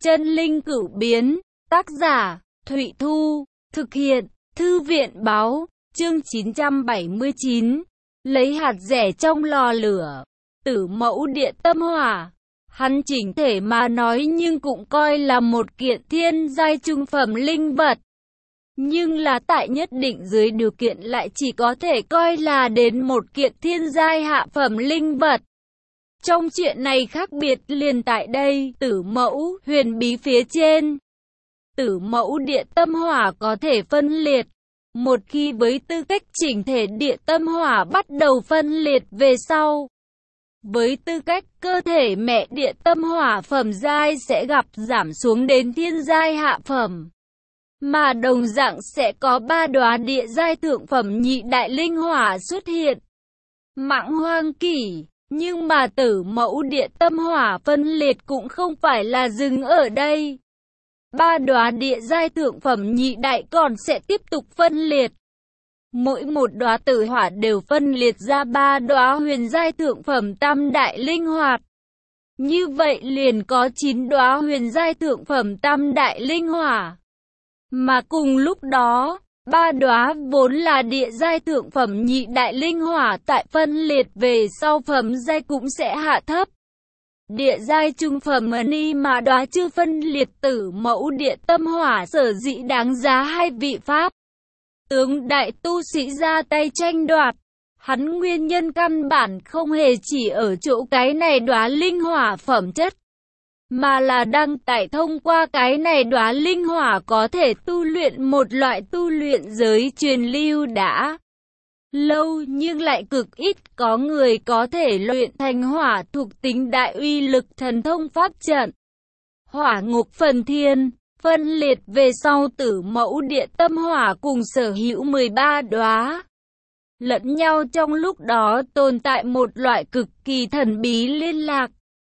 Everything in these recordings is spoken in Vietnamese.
Chân linh cửu biến, tác giả, Thụy Thu, thực hiện, Thư viện báo, chương 979, lấy hạt rẻ trong lò lửa, tử mẫu điện tâm hỏa. Hắn chỉnh thể mà nói nhưng cũng coi là một kiện thiên giai trung phẩm linh vật. Nhưng là tại nhất định dưới điều kiện lại chỉ có thể coi là đến một kiện thiên giai hạ phẩm linh vật. Trong chuyện này khác biệt liền tại đây, tử mẫu, huyền bí phía trên. Tử mẫu điện tâm hỏa có thể phân liệt. Một khi với tư cách chỉnh thể điện tâm hỏa bắt đầu phân liệt về sau. Với tư cách cơ thể mẹ điện tâm hỏa phẩm giai sẽ gặp giảm xuống đến thiên giai hạ phẩm. Mà đồng dạng sẽ có 3 đóa địa giai thượng phẩm nhị đại linh hỏa xuất hiện. Mãng hoang kỷ. Nhưng mà tử mẫu điện tâm hỏa phân liệt cũng không phải là dừng ở đây. 3 đóa địa giai thượng phẩm nhị đại còn sẽ tiếp tục phân liệt. Mỗi một đóa tử hỏa đều phân liệt ra 3 đóa huyền giai thượng phẩm tam đại linh hoạt. Như vậy liền có 9 đóa huyền giai thượng phẩm tam đại linh hỏa. Mà cùng lúc đó, 3 đóa vốn là địa giai thượng phẩm nhị đại linh hỏa tại phân liệt về sau phẩm giai cũng sẽ hạ thấp. Địa giai trung phẩm ni mà đóa chưa phân liệt tử mẫu địa tâm hỏa sở dĩ đáng giá hai vị pháp tướng đại tu sĩ ra tay tranh đoạt. Hắn nguyên nhân căn bản không hề chỉ ở chỗ cái này đóa linh hỏa phẩm chất, mà là đang tại thông qua cái này đóa linh hỏa có thể tu luyện một loại tu luyện giới truyền lưu đã lâu nhưng lại cực ít có người có thể luyện thành hỏa thuộc tính đại uy lực thần thông pháp trận. Hỏa ngục phần thiên, phân liệt về sau tử mẫu điện tâm hỏa cùng sở hữu 13 đóa. Lẫn nhau trong lúc đó tồn tại một loại cực kỳ thần bí liên lạc.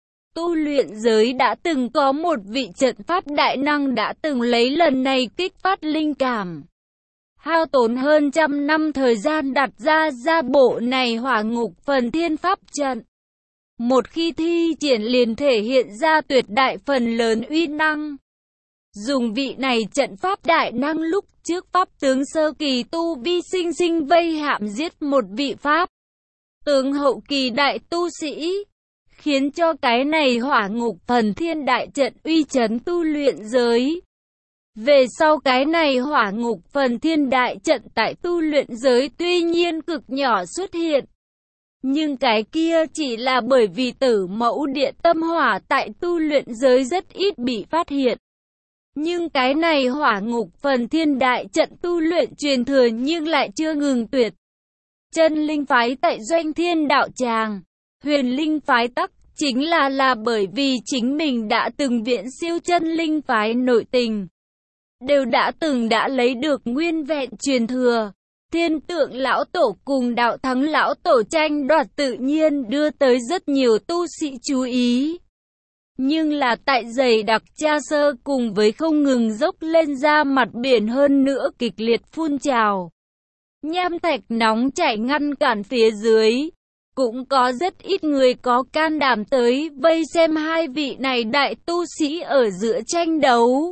Tu luyện giới đã từng có một vị trận pháp đại năng đã từng lấy lần này kích phát linh cảm. Hao tốn hơn 100 năm thời gian đặt ra bộ này hỏa ngục phần thiên pháp trận. Một khi thi triển liền thể hiện ra tuyệt đại phần lớn uy năng. Dùng vị này trận pháp đại năng lúc trước pháp tướng sơ kỳ tu vi sinh vây hãm giết một vị pháp tướng hậu kỳ đại tu sĩ, khiến cho cái này hỏa ngục phần thiên đại trận uy chấn tu luyện giới. Về sau cái này hỏa ngục phần thiên đại trận tại tu luyện giới tuy nhiên cực nhỏ xuất hiện. Nhưng cái kia chỉ là bởi vì tử mẫu điện tâm hỏa tại tu luyện giới rất ít bị phát hiện. Nhưng cái này hỏa ngục phần thiên đại trận tu luyện truyền thừa nhưng lại chưa ngừng tuyệt. Chân linh phái tại Doanh Thiên đạo tràng, huyền linh phái tắc chính là bởi vì chính mình đã từng viện siêu chân linh phái nội tình. Đều đã lấy được nguyên vẹn truyền thừa. Thiên tượng lão tổ cùng đạo thắng lão tổ tranh đoạt tự nhiên đưa tới rất nhiều tu sĩ chú ý. Nhưng là tại dày đặc cha sơ cùng với không ngừng dốc lên ra mặt biển hơn nữa kịch liệt phun trào. Nham thạch nóng chảy ngăn cản phía dưới. Cũng có rất ít người có can đảm tới vây xem hai vị này đại tu sĩ ở giữa tranh đấu.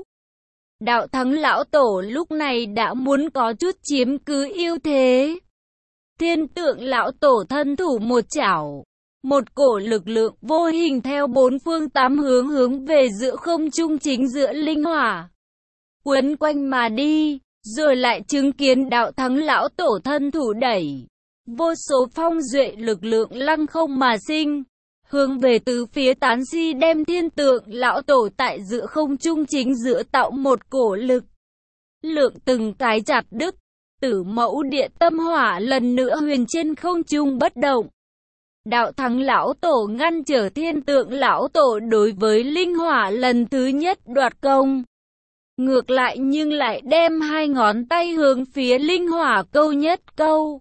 Đạo thắng lão tổ lúc này đã muốn có chút chiếm cứ ưu thế. Thiên tượng lão tổ thân thủ một chảo. Một cổ lực lượng vô hình theo 4 phương 8 hướng về giữa không trung chính giữa linh hỏa. Quấn quanh mà đi, rồi lại chứng kiến đạo thắng lão tổ thân thủ đẩy. Vô số phong duệ lực lượng lăng không mà sinh. Hướng về tứ phía tán di đem thiên tượng lão tổ tại giữa không trung chính giữa tạo một cổ lực. Lượng từng cái chặt đứt. Tử mẫu điện tâm hỏa lần nữa huyền trên không trung bất động. Đạo thắng lão tổ ngăn trở thiên tượng lão tổ đối với linh hỏa lần thứ nhất đoạt công. Ngược lại nhưng lại đem 2 ngón tay hướng phía linh hỏa câu nhất câu.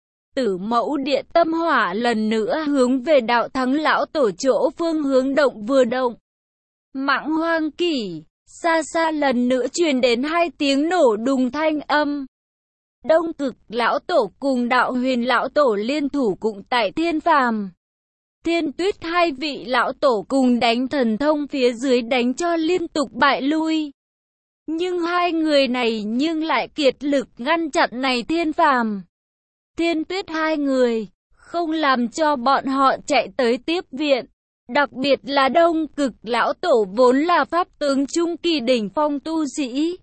Tử mẫu điện tâm hỏa lần nữa hướng về đạo thắng lão tổ chỗ phương hướng động vừa động. Mãng hoang kỷ, xa xa lần nữa truyền đến 2 tiếng nổ đùng thanh âm. Đông cực lão tổ cùng đạo huyền lão tổ liên thủ cũng tại thiên phàm. Thiên Tuyết hai vị lão tổ cùng đánh thần thông phía dưới đánh cho liên tục bại lui. Nhưng hai người này nhưng lại kiệt lực ngăn chặn này Thiên Phàm. Thiên Tuyết hai người không làm cho bọn họ chạy tới tiếp viện. Đặc biệt là Đông Cực lão tổ vốn là pháp tướng trung kỳ đỉnh phong tu sĩ.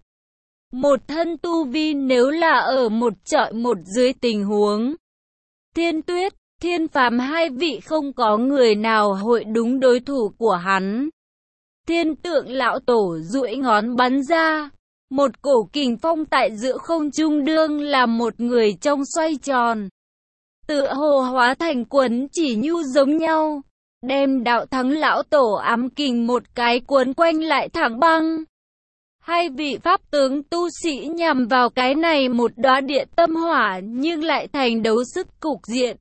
Một thân tu vi nếu là ở một trọi một dưới tình huống. Thiên Tuyết, Thiên Phàm hai vị không có người nào hội đúng đối thủ của hắn. Thiên Tượng lão tổ duỗi ngón bắn ra. Một cổ kình phong tại giữa không trung đương là một người trong xoay tròn. Tựa hồ hóa thành quấn chỉ nhu giống nhau. Đem Đạo Thắng lão tổ ám kình một cái cuốn quanh lại thẳng băng. Hai vị pháp tướng tu sĩ nhằm vào cái này một đóa địa tâm hỏa nhưng lại thành đấu sức cục diện.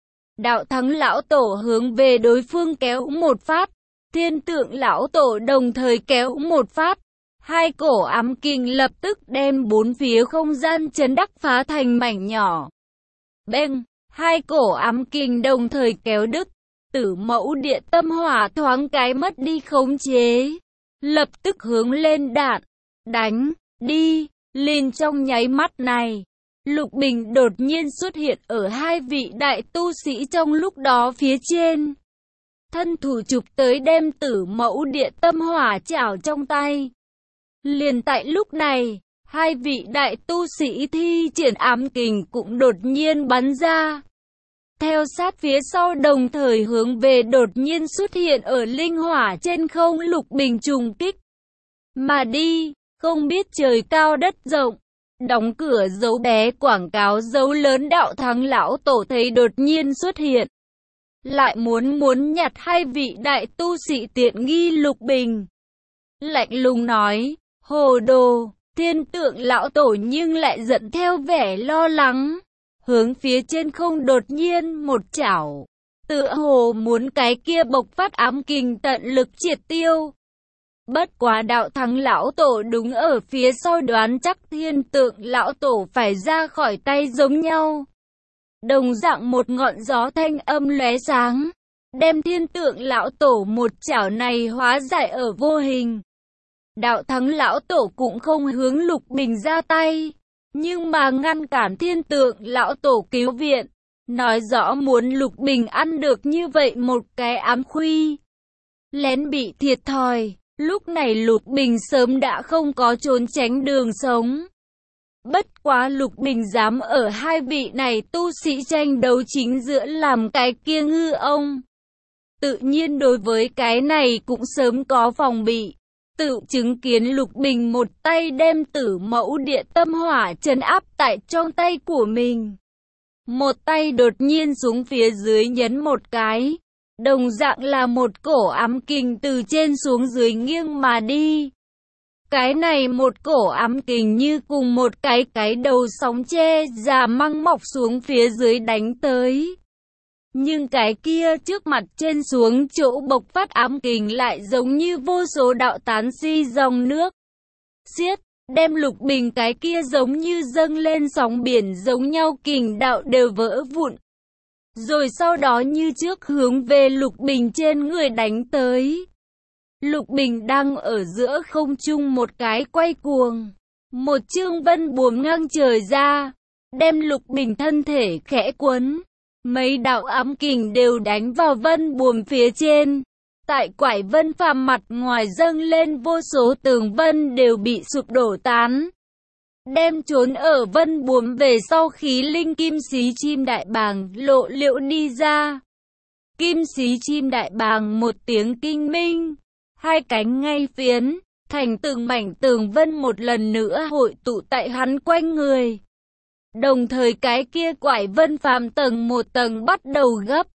Đạo Thắng lão tổ hướng về đối phương kéo một phát. Thiên Tượng lão tổ đồng thời kéo một phát. Hai cổ ám kình lập tức đem bốn phía không gian chấn đắc phá thành mảnh nhỏ. Beng, hai cổ ám kình đồng thời kéo đứt. Tử Mẫu địa tâm hỏa thoáng cái mất đi khống chế. Lập tức hướng lên đạn. Đánh, đi, lên trong nháy mắt này. Lục Bình đột nhiên xuất hiện ở hai vị đại tu sĩ trong lúc đó phía trên. Thân thủ chụp tới đem Tử Mẫu địa tâm hỏa chảo trong tay. Liền tại lúc này, hai vị đại tu sĩ thi triển ám kình cũng đột nhiên bắn ra. Theo sát phía sau đồng thời hướng về đột nhiên xuất hiện ở linh hỏa trên không Lục Bình trùng kích. Mà đi, không biết trời cao đất rộng. Đóng cửa dấu bé quảng cáo dấu lớn Đạo Thắng lão tổ thấy đột nhiên xuất hiện. Lại muốn nhặt hai vị đại tu sĩ tiện nghi Lục Bình. Lạnh lùng nói, hồ đồ, Thiên Tượng lão tổ nhưng lại giận theo vẻ lo lắng. Hướng phía trên không đột nhiên một chảo. Tựa hồ muốn cái kia bộc phát ám kình tận lực triệt tiêu. Bất quá Đạo Thắng lão tổ đúng ở phía sau đoán chắc Thiên Tượng lão tổ phải ra khỏi tay giống nhau. Đồng dạng một ngọn gió thanh âm lóe sáng. Đem Thiên Tượng lão tổ một chảo này hóa giải ở vô hình. Đạo Thắng lão tổ cũng không hướng Lục Bình ra tay. Nhưng mà ngăn cản Thiên Tượng lão tổ cứu viện. Nói rõ muốn Lục Bình ăn được như vậy một cái ám khuy. Lén bị thiệt thòi. Lúc này Lục Bình sớm đã không có trốn tránh đường sống. Bất quá Lục Bình dám ở hai vị này tu sĩ tranh đấu chính giữa làm cái kia ngư ông. Tự nhiên đối với cái này cũng sớm có phòng bị. Tự chứng kiến Lục Bình một tay đem Tử Mẫu địa tâm hỏa trấn áp tại trong tay của mình. Một tay đột nhiên xuống phía dưới nhấn một cái. Đồng dạng là một cổ ám kình từ trên xuống dưới nghiêng mà đi. Cái này một cổ ám kình như cùng một cái đầu sóng che già măng mọc xuống phía dưới đánh tới. Nhưng cái kia trước mặt trên xuống chỗ bộc phát ám kình lại giống như vô số đạo tán si dòng nước. Xiết, đem Lục Bình cái kia giống như dâng lên sóng biển giống nhau kình đạo đều vỡ vụn. Rồi sau đó như trước hướng về Lục Bình trên người đánh tới. Lục Bình đang ở giữa không trung một cái quay cuồng. Một chương vân buồm ngang trời ra, đem Lục Bình thân thể khẽ quấn. Mấy đạo ám kình đều đánh vào vân buồm phía trên. Tại quải vân phàm mặt ngoài dâng lên vô số tường vân đều bị sụp đổ tán. Đem trốn ở vân buồm về sau khí linh kim xí chim đại bàng lộ liễu đi ra. Kim xí chim đại bàng một tiếng kinh minh. Hai cánh ngay phiến, thành từng mảnh tường vân một lần nữa hội tụ tại hắn quanh người. Đồng thời cái kia quải vân phàm tầng một tầng bắt đầu gấp.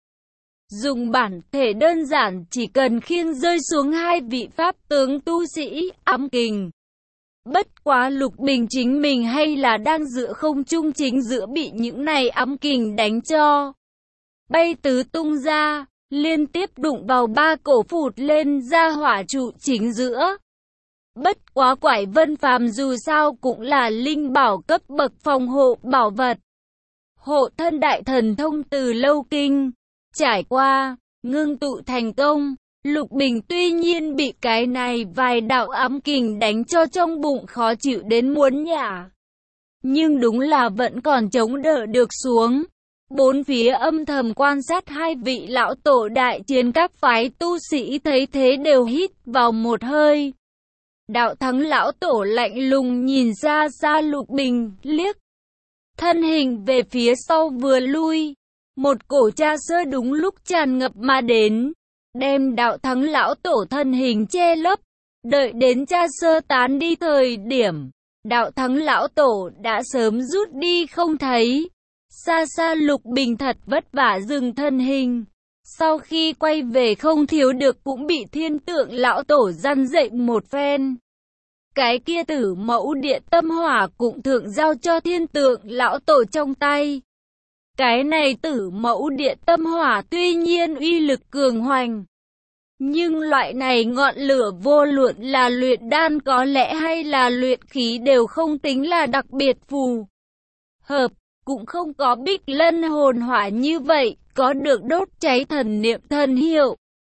Dùng bản thể đơn giản chỉ cần khiêng rơi xuống hai vị pháp tướng tu sĩ ám kình. Bất quá Lục Bình chính mình hay là đang giữa không trung chính giữa bị những này ám kình đánh cho. Bay tứ tung ra, liên tiếp đụng vào ba cổ phụt lên ra hỏa trụ chính giữa. Bất quá quải vân phàm dù sao cũng là linh bảo cấp bậc phòng hộ bảo vật. Hộ thân đại thần thông từ lâu kinh. Trải qua, ngưng tụ thành công. Lục Bình tuy nhiên bị cái này vài đạo ám kình đánh cho trong bụng khó chịu đến muốn nhả, nhưng đúng là vẫn còn chống đỡ được xuống. Bốn phía âm thầm quan sát hai vị lão tổ đại chiến các phái tu sĩ thấy thế đều hít vào một hơi. Đạo Thắng lão tổ lạnh lùng nhìn ra xa Lục Bình, liếc thân hình về phía sau vừa lui. Một cổ cha sơ đúng lúc tràn ngập mà đến, đem Đạo Thắng lão tổ thân hình che lấp. Đợi đến cha sơ tán đi thời điểm, Đạo Thắng lão tổ đã sớm rút đi không thấy. Xa xa Lục Bình thật vất vả dừng thân hình. Sau khi quay về không thiếu được cũng bị Thiên Tượng lão tổ răn dậy một phen. Cái kia Tử Mẫu Địa Tâm Hỏa cũng thượng giao cho Thiên Tượng lão tổ trong tay. Cái này Tử Mẫu Địa Tâm Hỏa tuy nhiên uy lực cường hoành, nhưng loại này ngọn lửa vô luận là luyện đan có lẽ hay là luyện khí đều không tính là đặc biệt phù hợp, cũng không có Bích Lân hồn hỏa như vậy, có được đốt cháy thần niệm thần hiệu.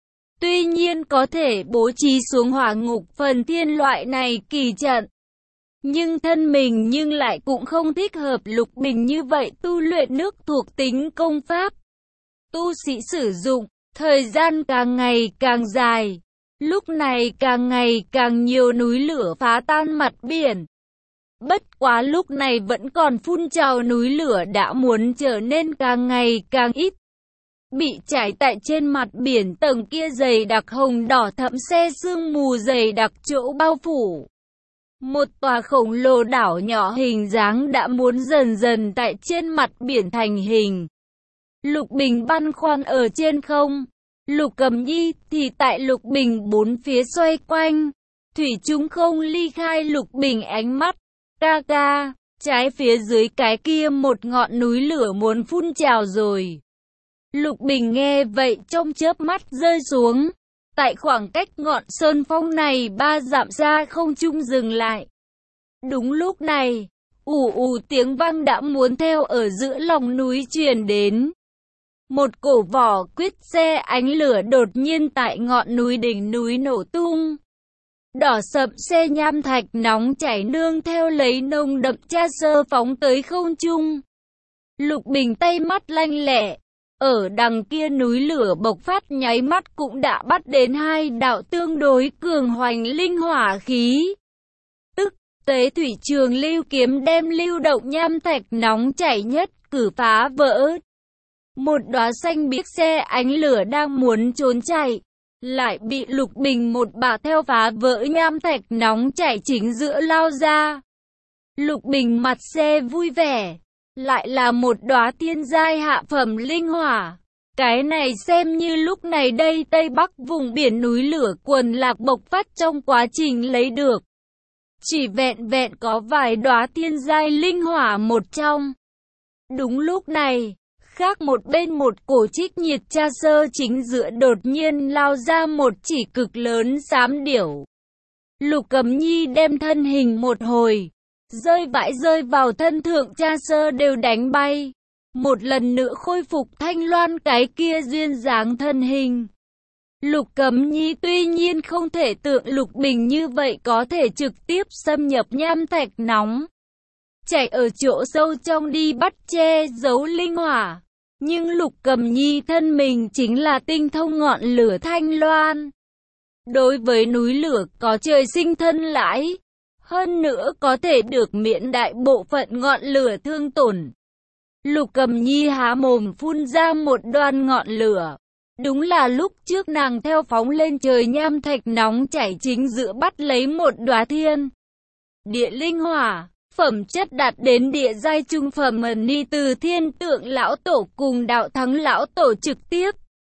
Tuy nhiên có thể bố trí xuống hỏa ngục phần thiên loại này kỳ trận, nhưng thân mình nhưng lại cũng không thích hợp Lục Bình như vậy tu luyện nước thuộc tính công pháp. Tu sĩ sử dụng, thời gian càng ngày càng dài, lúc này càng ngày càng nhiều núi lửa phá tan mặt biển. Bất quá lúc này vẫn còn phun trào núi lửa đã muốn trở nên càng ngày càng ít. Bị trải tại trên mặt biển tầng kia dày đặc hồng đỏ thẫm xe sương mù dày đặc chỗ bao phủ. Một tòa khổng lồ đảo nhỏ hình dáng đã muốn dần dần tại trên mặt biển thành hình. Lục Bình băn khoăn ở trên không. Lục Cầm Nhi thì tại Lục Bình bốn phía xoay quanh. Thủy chung không ly khai Lục Bình ánh mắt. Ca ca, trái phía dưới cái kia một ngọn núi lửa muốn phun trào rồi. Lục Bình nghe vậy trong chớp mắt rơi xuống. Tại khoảng cách ngọn sơn phong này 3 dặm xa không trung dừng lại. Đúng lúc này, ù ù tiếng vang đã muốn theo ở giữa lòng núi truyền đến. Một cổ vỏ quyết xe ánh lửa đột nhiên tại ngọn núi đỉnh núi nổ tung. Đỏ sậm xe nham thạch nóng chảy nương theo lấy nồng đậm cha sơ phóng tới không trung. Lục Bình tay mắt lanh lẹ. Ở đằng kia núi lửa bộc phát nháy mắt cũng đã bắt đến hai đạo tương đối cường hoành linh hỏa khí. Tức, Tế Thủy Trường Lưu Kiếm đem lưu động nham thạch nóng chảy nhất cử phá vỡ. Một đóa xanh biếc xe ánh lửa đang muốn trốn chạy, lại bị Lục Bình một bả theo phá vỡ nham thạch nóng chảy chính giữa lao ra. Lục Bình mặt xe vui vẻ. Lại là một đóa thiên giai hạ phẩm linh hỏa. Cái này xem như lúc này đây Tây Bắc vùng biển núi lửa quần lạc bộc phát trong quá trình lấy được. Chỉ vẹn vẹn có vài đóa thiên giai linh hỏa một trong. Đúng lúc này, khác một bên một cổ trích nhiệt cha sơ chính giữa đột nhiên lao ra một chỉ cực lớn xám điểu. Lục Cầm Nhi đem thân hình một hồi. Rơi vãi rơi vào thân thượng cha sơ đều đánh bay. Một lần nữa khôi phục thanh loan cái kia duyên dáng thân hình. Lục Cầm Nhi tuy nhiên không thể tượng Lục Bình như vậy có thể trực tiếp xâm nhập nham thạch nóng, chạy ở chỗ sâu trong đi bắt che giấu linh hỏa. Nhưng Lục Cầm Nhi thân mình chính là tinh thông ngọn lửa thanh loan. Đối với núi lửa có trời sinh thân lãi. Hơn nữa có thể được miễn đại bộ phận ngọn lửa thương tổn. Lục Cầm Nhi há mồm phun ra một đoan ngọn lửa. Đúng là lúc trước nàng theo phóng lên trời nham thạch nóng chảy chính giữa bắt lấy một đóa thiên địa linh hỏa, phẩm chất đạt đến địa giai trung phẩm ni từ Thiên Tượng lão tổ cùng Đạo Thắng lão tổ trực tiếp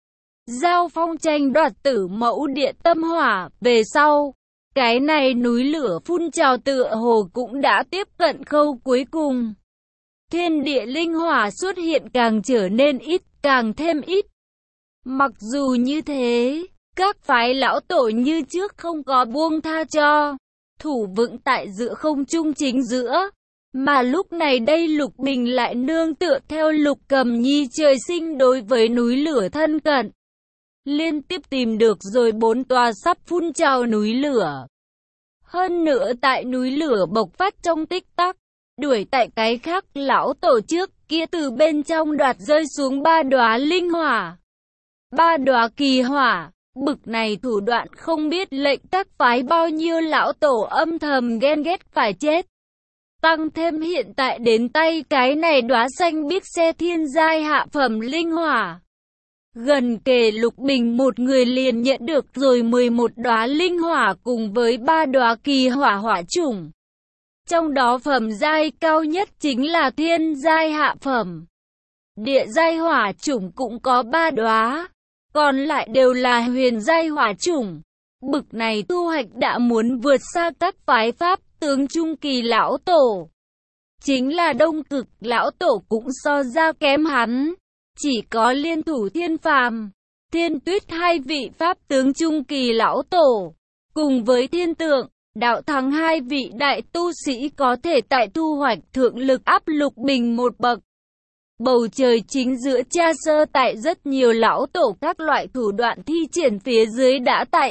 giao phong tranh đoạt Tử Mẫu Địa Tâm Hỏa. Về sau, cái này núi lửa phun trào tựa hồ cũng đã tiếp cận khâu cuối cùng. Thiên địa linh hỏa xuất hiện càng trở nên ít, càng thêm ít. Mặc dù như thế, các phái lão tổ như trước không có buông tha cho, thủ vững tại giữa không trung chính giữa. Mà lúc này đây Lục Bình lại nương tựa theo Lục Cầm Nhi trời sinh đối với núi lửa thân cận. liên tiếp tìm được rồi 4 tòa sắp phun trào núi lửa. Hơn nữa tại núi lửa bộc phát trong tích tắc, đuổi tại cái khác lão tổ trước kia từ bên trong đoạt rơi xuống 3 đóa linh hỏa. 3 đóa kỳ hỏa, bực này thủ đoạn không biết lệnh các phái bao nhiêu lão tổ âm thầm ghen ghét phải chết. Tăng thêm hiện tại đến tay cái này đóa xanh biếc xe thiên giai hạ phẩm linh hỏa. Gần kề Lục Bình một người liền nhận được rồi 11 đóa linh hỏa cùng với 3 đóa kỳ hỏa hỏa chủng. Trong đó phẩm giai cao nhất chính là thiên giai hạ phẩm. Địa giai hỏa chủng cũng có 3 đóa, còn lại đều là huyền giai hỏa chủng. Bực này thu hoạch đã muốn vượt xa các phái pháp tướng trung kỳ lão tổ. Chính là Đông Cực lão tổ cũng so ra kém hắn. Chỉ có liên thủ Thiên Phàm, Thiên Tuyết hai vị pháp tướng trung kỳ lão tổ, cùng với Thiên Tượng, Đạo Thắng hai vị đại tu sĩ có thể tại thu hoạch thượng lực áp Lục Bình một bậc. Bầu trời chính giữa cha sơ tại rất nhiều lão tổ các loại thủ đoạn thi triển phía dưới đã tại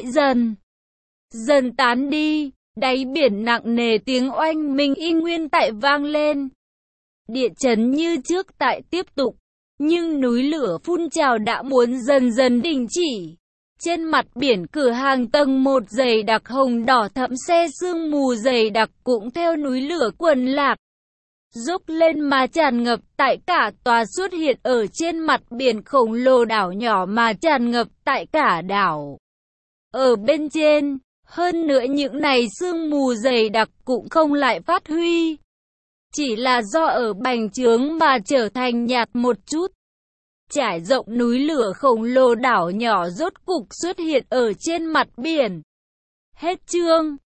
dần tán đi, đáy biển nặng nề tiếng oanh minh y nguyên tại vang lên. Địa chấn như trước tại tiếp tục. Nhưng núi lửa phun trào đã muốn dần đình chỉ. Trên mặt biển cửa hàng tầng 1 dày đặc hồng đỏ thẫm xe sương mù dày đặc cũng theo núi lửa quần lạc. Dốc lên mà tràn ngập tại cả tòa xuất hiện ở trên mặt biển khổng lồ đảo nhỏ mà tràn ngập tại cả đảo. Ở bên trên, hơn nữa những này sương mù dày đặc cũng không lại phát huy. Chỉ là do ở bành trướng mà trở thành nhạt một chút. Trải rộng núi lửa khổng lồ đảo nhỏ rốt cục xuất hiện ở trên mặt biển. Hết chương.